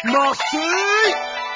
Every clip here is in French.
Marseille.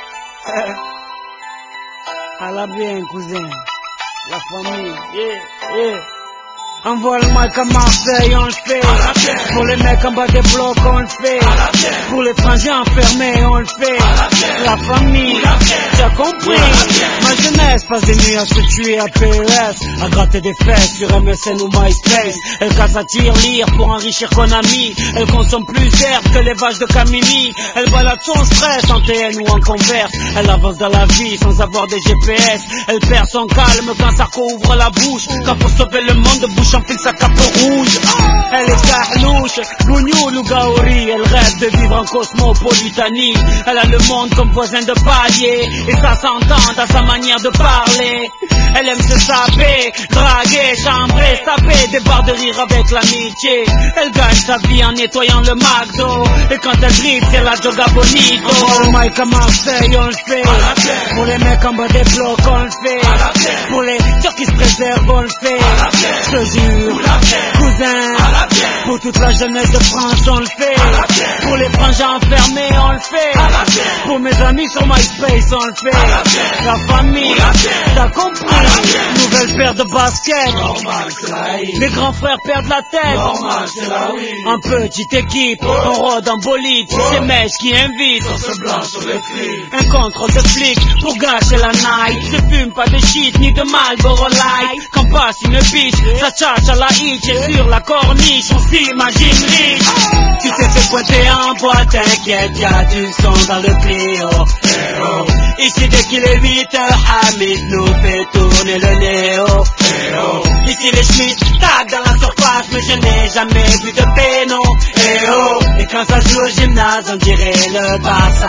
À la bien, cousin. La famille, yeah. Envoie le mic à Marseille, on le fait. Pour les mecs en bas des blocs, on le fait. Pour les frangins enfermés, on le fait. La famille, t'as compris. Ma jeunesse passe des nuits à se tuer à PES, à gratter des fesses sur MSN ou MySpace. Elle casse à tir-lire pour enrichir Konami. Elle consomme plus d'herbe que les vaches de Camini. Elle balade son stress en TN ou en Converse. Elle avance dans la vie sans avoir des GPS. Elle perd son calme quand Sarko ouvre la bouche. Quand pour sauver le monde, bouche enfile sa cape rouge. Elle est carlouche, bougnoul ou gaori. Elle rêve de vivre en cosmopolitanie. Elle a le monde comme voisin de palier, et ça s'entend dans sa manière de parler. Elle aime se saper, draguer, chambrer, taper des barres de rire avec l'amitié. Elle gagne sa vie en nettoyant le McDo, et quand elle dribble c'est la Joga Bonito. Pour le mic à Marseille on le fait. Pour les mecs en bas des blocs on le fait. Pour les gens qui se préservent on le fait. Je te jure, cousin, pour toute la jeunesse de France on le fait. Pour les frangins enfermés on le fait. Pour mes amis sur MySpace on le fait. La famille, t'as compris. Nouvelle paire de baskets. Les grands frères perdent la tête. En petite équipe, on rôde en bolide. C'est Mèche qui invite. Un contrôle de flic pour gâcher la night. Je fume pas de shit ni de Marlboro Light. Quand passe une biche, ça tchatche à la hitch. Et sur la corniche, on s'imagine riche. Tu t'es fait pointer en boîte, t'inquiète, y'a du son dans le Clio. Ici dès qu'il est 8h, Hamid nous fait tourner le néo. Ici les Schmitt tag dans la surface, mais je n'ai jamais vu de péno. Et quand ça joue au gymnase, on dirait le Barça.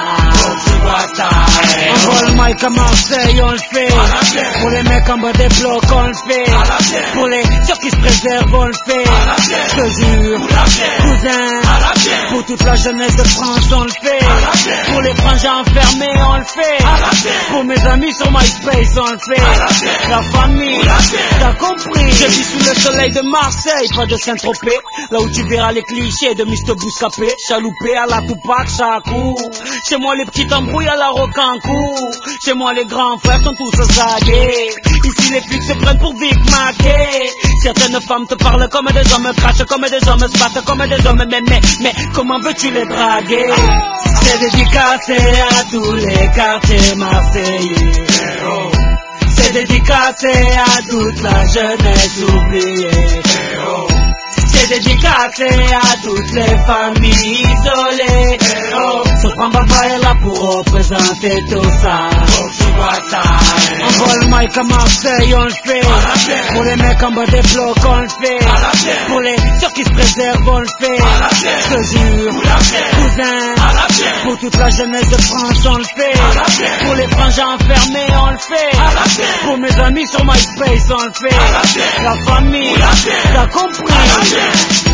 Envoie le mic à Marseille, on le fait. Pour les mecs en bas des blocs, on le fait. Pour les gens qui se préservent, on le fait. Je te jure, cousin, pour toute la jeunesse de France, on le fait. Pour les frangins enfermés, on le fait. Pour mes amis sur MySpace, on le fait. La famille, t'as compris. Je vis sous le soleil de Marseille, pas de Saint-Tropez. Là où tu verras les clichés de Mr. Bouscapé. Chaloupé à la Tupac, Chakou. Chez moi les petites embrouilles à la Rocancourt. Chez moi les grands frères sont tous zagués. Ici les flics se prennent pour Vic Mackey. Certaines femmes te parlent comme des hommes, crachent comme des hommes, se battent comme des hommes. Mais comment veux-tu les draguer? C'est dédicacé à tous les quartiers marseillais. C'est dédicacé à toute la jeunesse oubliée. C'est dédicacé à toutes les familles isolées. Sofran Baba est là pour représenter tout ça. Envoie le mic à Marseille, on le fait. Pour les mecs en bas des blocs, on le fait. Pour les gens qui se préservent, on le fait. Je te jure, cousin, pour toute la jeunesse de France, on le fait. Pour les frangins enfermés, on le fait. Pour mes amis sur MySpace, on le fait. La famille, t'as compris.